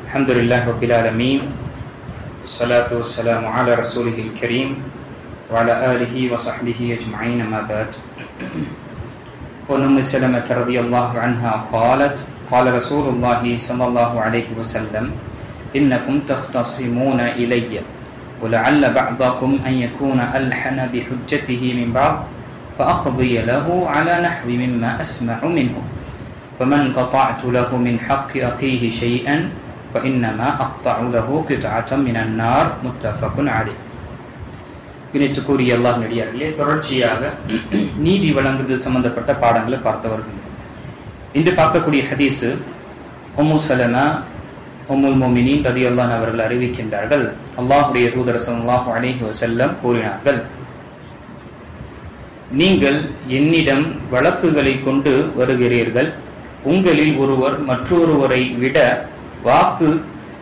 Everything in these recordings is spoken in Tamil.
Alhamdulillah Rabbil Alameen. Salatu wassalamu ala rasulihil kareem wa ala alihi wa sahbihi ajma'in, amma ba'd. Umm Salamah radhiyallahu anha qalat qala Rasulullah sallallahu alayhi wa sallam innakum takhtasimuna ilayya wa la'alla ba'dakum an yakuna alhana bi hujjatihi min ba'd fa aqdi lahu ala nahwi mimma asma'u minhu faman qata'tu lahu min haqqi akhihi shay'an فإنما أقطع له قطعة من النار متفق عليه. கிணித்துக்குரிய அல்லாஹ் நடிகார்களே, தொடர்ச்சியாக நீதி வழங்குதல் சம்பந்தப்பட்ட பாடங்களை பார்த்தவர்கள். இன்று பார்க்கக்கூடிய ஹதீஸ் உம்மு சலமா உம்முல் முஃமினீன் ரலியல்லாஹு அவர்கள் அறிவிக்கின்றார்கள், அல்லாஹ்வுடைய தூதர் ஸல்லல்லாஹு அலைஹி வஸல்லம் கூறினார்கள், நீங்கள் என்னிடம் வழக்குகளை கொண்டு வருகிறீர்கள். உங்களில் ஒருவர் மற்றொருவரை விட வாக்கு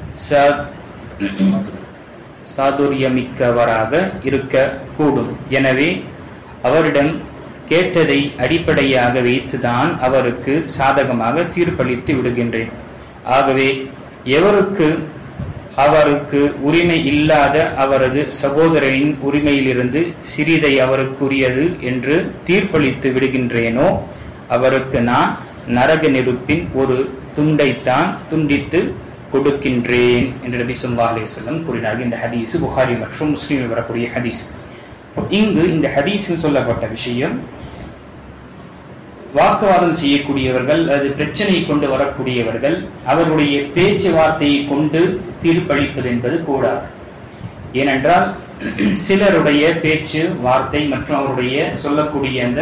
சாதுரியமிக்கவராக இருக்க கூடும். எனவே அவரிடம் கேட்டதை அடிப்படையாக வைத்துதான் அவருக்கு சாதகமாக தீர்ப்பளித்து விடுகின்றேன். ஆகவே எவருக்கு அவருக்கு உரிமை இல்லாத அவரது சகோதரனின் உரிமையிலிருந்து சிறிதை அவருக்குரியது என்று தீர்ப்பளித்து விடுகின்றேனோ அவருக்கு நான் நரக நெருப்பின் ஒரு துண்டைத்தான் துண்டித்து கொடுக்கின்றேன் என்று நபி ஸல்லல்லாஹு அலைஹி வஸல்லம் கூறினார்கள். இந்த ஹதீஸ் புகாரி மற்றும் முஸ்லிமில் வரக்கூடிய ஹதீஸ். இங்கு இந்த ஹதீஸில் சொல்லப்பட்ட விஷயம், வாக்குவாதம் செய்யக்கூடியவர்கள், அது பிரச்சனை கொண்டு வரக்கூடியவர்கள், அவருடைய பேச்சுவார்த்தையை கொண்டு தீர்ப்பளிப்பது என்பது கூடாது. ஏனென்றால் சிலருடைய பேச்சு வார்த்தை மற்றும் அவருடைய சொல்லக்கூடிய அந்த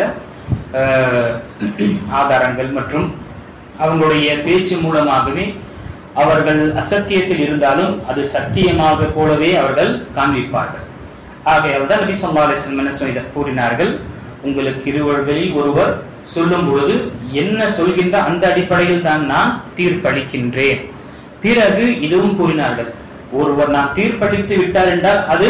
ஆதாரங்கள் மற்றும் அவங்களுடைய பேச்சு மூலமாகவே அவர்கள் அசத்தியத்தில் இருந்தாலும் அது சத்தியமாக போலவே அவர்கள் காண்பிப்பார்கள். ஆகையால் தான் நபி ஸல்லல்லாஹு அலைஹி வஸல்லம் கூறினார்கள், உங்களுக்கு இருவர்களில் ஒருவர் சொல்லும் பொழுது என்ன சொல்கின்ற அந்த அடிப்படையில் தான் நான் தீர்ப்பளிக்கின்றேன். பிறகு இதுவும் கூறினார்கள், ஒருவர் நான் தீர்ப்பளித்து விட்டார் என்றால் அது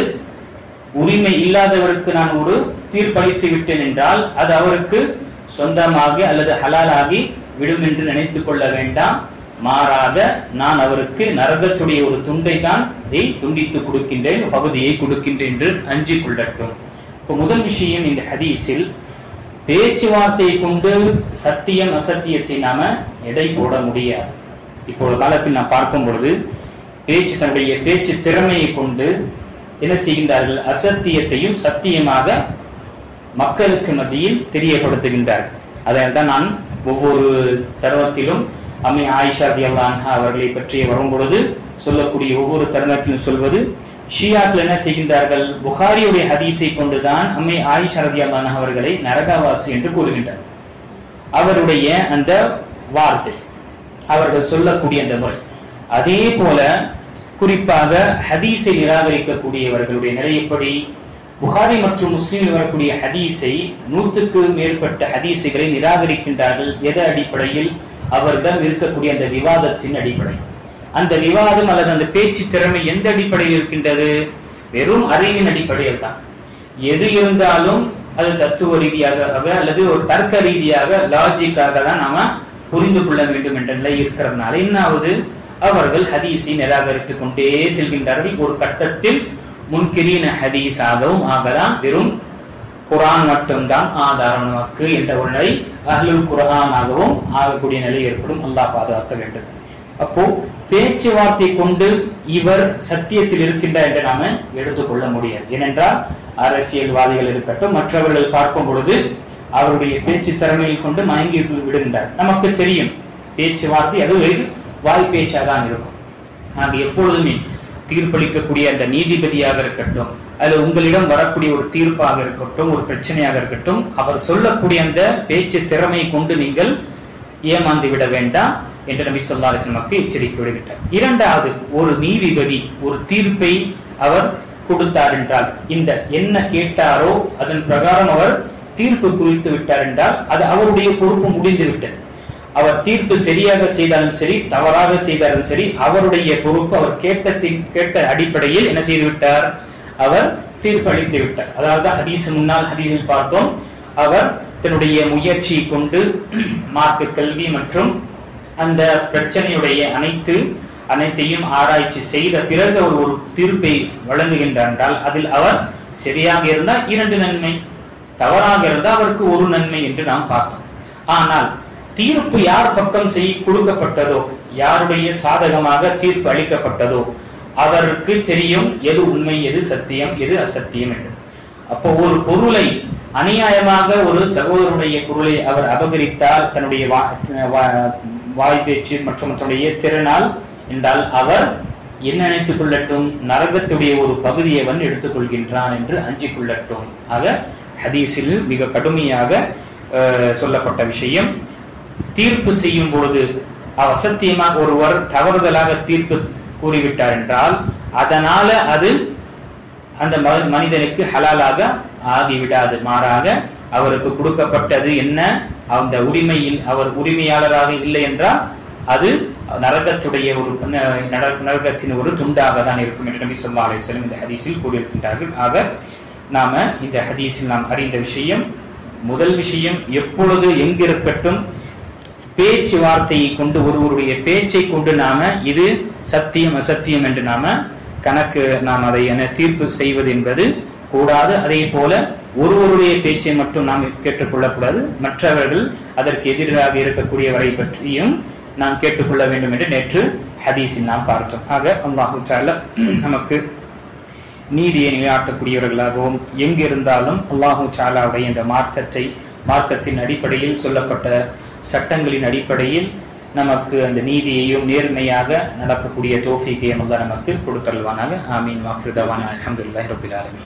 உரிமை இல்லாதவருக்கு நான் ஒரு தீர்ப்பளித்து விட்டேன் என்றால் அது அவருக்கு சொந்தமாக அல்லது ஹலாலாகி விடும் என்று நினைத்துக் கொள்ள வேண்டாம். மாறாக நான் அவருக்கு நரகத்துடைய ஒரு துண்டை தான் துண்டித்து கொடுக்கின்றேன், பகுதியை கொடுக்கின்றேன் என்று அஞ்சிக் கொள்ளட்டும். இப்போ முதல் விஷயம், இந்த ஹதீஸில் பேச்சுவார்த்தையை கொண்டு சத்தியம் அசத்தியத்தை நாம எடை போட முடியாது. இப்போ காலத்தில் நாம் பார்க்கும் பொழுது தன்னுடைய பேச்சு திறமையை கொண்டு என்ன செய்கின்றார்கள், அசத்தியத்தையும் சத்தியமாக மக்களுக்கு மத்தியில் தெரியப்படுத்துகின்றார்கள். அதனால் தான் நான் ஒவ்வொரு தருணத்திலும் அம்மை ஆயிஷா ரலியல்லாஹு அன்ஹா அவர்களை பற்றி வரும் பொழுது சொல்லக்கூடிய ஒவ்வொரு தருணத்திலும் சொல்வது, ஷியாக்கள் என்ன செய்கின்றார்கள், புகாரியுடைய ஹதீஸை கொண்டுதான் அம்மை ஆயிஷா ரலியல்லாஹு அன்ஹா அவர்களை நரகவாசி என்று கூறுகின்றார். அவருடைய அந்த வார்த்தை, அவர்கள் சொல்லக்கூடிய அந்த முறை. அதே போல குறிப்பாக ஹதீஸை நிராகரிக்கக்கூடியவர்களுடைய நிலை எப்படி? புகாரி மற்றும் முஸ்லிமில் வரக்கூடிய ஹதீஸை 100க்கு மேற்பட்ட ஹதீஸுகளை நிராகரிக்கின்றார்கள். எது அடிப்படையில்? அவரிடம் இருக்கக்கூடிய அந்த விவாதத்தின் அடிப்படை. அந்த விவாதம் அல்லது அந்த பேச்சு திறமை எந்த அடிப்படையில் இருக்கின்றது? வெறும் அறிவின் அடிப்படையில் தான். எது இருந்தாலும் அது தத்துவ ரீதியாக அல்லது ஒரு தர்க்க ரீதியாக லாஜிக்காக தான் நாம புரிந்து கொள்ள வேண்டும் என்ற நிலை இருக்கிறதுனால என்னாவது, அவர்கள் ஹதீஸை நிராகரித்துக் கொண்டே செல்கின்றார்கள். ஒரு கட்டத்தில் முன்கிரீன ஹதீஸாகவும் ஆகலாம், வெறும் குர்ஆன் மட்டும்தான் ஆதாரம் நமக்கு என்ற ஒரு நிலை, அஹ்லுல் குர்ஆனாகவும் ஆகக்கூடிய நிலை ஏற்படும். அல்லாஹ் பாதுகாக்க வேண்டும். அப்போ பேச்சுவார்த்தை கொண்டு இவர் சத்தியத்தில் இருக்கின்றார் என்று நாம எடுத்துக்கொள்ள முடியாது. ஏனென்றால் அரசியல்வாதிகள் இருக்கட்டும், மற்றவர்கள் பார்க்கும் பொழுது அவருடைய பேச்சு திறமையை கொண்டு மயங்கி விடுகின்றார். நமக்கு தெரியும் பேச்சுவார்த்தை அது வாய் பேச்சாதான் இருக்கும். ஆக எப்பொழுதுமே தீர்ப்பளிக்கக்கூடிய அந்த நீதிபதியாக இருக்கட்டும், அல்லது உங்களிடம் வரக்கூடிய ஒரு தீர்ப்பாக இருக்கட்டும், ஒரு பிரச்சனையாக இருக்கட்டும், அவர் சொல்லக்கூடிய அந்த பேச்சு திறமையை கொண்டு நீங்கள் ஏமாந்து விட வேண்டாம் என்று நபி ஸல்லல்லாஹு அலைஹி வஸல்லம் எச்சரிக்கை விடுகின்றார். இரண்டாவது, ஒரு நீதிபதி ஒரு தீர்ப்பை அவர் கொடுத்தார் என்றால், இந்த என்ன கேட்டாரோ அதன் பிரகாரம் அவர் தீர்ப்பு குறித்து விட்டார் என்றால் அது அவருடைய பொறுப்பு முடிந்து விட்டது. அவர் தீர்ப்பு சரியாக செய்தாலும் சரி, தவறாக செய்தாலும் சரி, அவருடைய பொறுப்பு. அவர் கேட்ட அடிப்படையில் என்ன செய்து விட்டார், அவர் தீர்ப்பு அளித்து விட்டார். அதாவது ஹதீஸ் முன்னால் ஹதீஸில் பார்த்தோம், அவர் தன்னுடைய முயற்சியை கொண்டு மார்க்க கல்வி மற்றும் அந்த பிரச்சனையுடைய அனைத்து அனைத்தையும் ஆராய்ச்சி செய்த பிறகு அவர் ஒரு தீர்ப்பை வழங்குகின்றார் என்றால் அதில் அவர் சரியாக இருந்தால் 2 நன்மை, தவறாக இருந்தால் அவருக்கு 1 நன்மை என்று நாம் பார்த்தோம். ஆனால் தீர்ப்பு யார் பக்கம் கொடுக்கப்பட்டதோ, யாருடைய சாதகமாக தீர்ப்பு அளிக்கப்பட்டதோ அவருக்கு தெரியும் எது உண்மை, எது சத்தியம், எது அசத்தியம் என்று. அப்போ ஒரு பொருளை அநியாயமாக ஒரு சகோதரனுடைய பொருளை அவர் அபகரித்தால் தன்னுடைய வாய் பேச்சு மற்றும் தன்னுடைய திறனால் என்றால் அவர் என்ன நினைத்துக் கொள்ளட்டும், நரகத்துடைய ஒரு பகுதியை அவன் எடுத்துக் கொள்கின்றான் என்று அஞ்சிக் கொள்ளட்டும். ஆக ஹதீஸில் மிக கடுமையாக சொல்லப்பட்ட விஷயம். தீர்ப்பு செய்யும் பொழுது அசத்தியமாக ஒருவர் தவறுதலாக தீர்ப்பு கூறிவிட்டார் என்றால் அதனால அது அந்த மனிதனுக்கு ஹலாலாக ஆகிவிடாது. மாறாக அவருக்கு கொடுக்கப்பட்டது என்ன, அந்த உரிமையில் அவர் உரிமையாளராக இல்லை என்றால் அது நரகத்துடைய ஒரு நரகத்தின் ஒரு துண்டாக தான் இருக்கும் என்று நபி ஸல்லல்லாஹு அலைஹி வஸல்லம் இந்த ஹதீஸில் கூறியிருக்கின்றார்கள். ஆக நாம இந்த ஹதீஸில் நாம் அறிந்த விஷயம், முதல் விஷயம் எப்பொழுது எங்கிருக்கட்டும் பேச்சுவார்த்தையை கொண்டு ஒருவருடைய பேச்சை கொண்டு நாம இது சத்தியம் அசத்தியம் என்று நாம் அதை தீர்ப்பு செய்வது என்பது கூடாது. அதே போல ஒருவருடைய பேச்சை மட்டும் நாம் கேட்டுக்கொள்ளக்கூடாது, மற்றவர்கள் அதற்கு எதிராக இருக்கக்கூடியவரை பற்றியும் நாம் கேட்டுக்கொள்ள வேண்டும் என்று நேற்று ஹதீஸில் நாம் பார்த்தோம். ஆக அல்லாஹு தஆலா நமக்கு நீதியை நிலைநாட்டக்கூடியவர்களாகவும் எங்கிருந்தாலும் அல்லாஹு தஆலாவுடைய இந்த மார்க்கத்தின் அடிப்படையில் சொல்லப்பட்ட சட்டங்களின் அடிப்படையில் நமக்கு அந்த நீதியையும் நேர்மையாக நடக்கக்கூடிய தௌஃபீக்கையும் அல்லாஹ் நமக்கு கொடுத்தருள்வானாக. ஆமீன். வாஹிரு தஅவானா அல்ஹம்துலில்லாஹி ரப்பில் ஆலமீன்.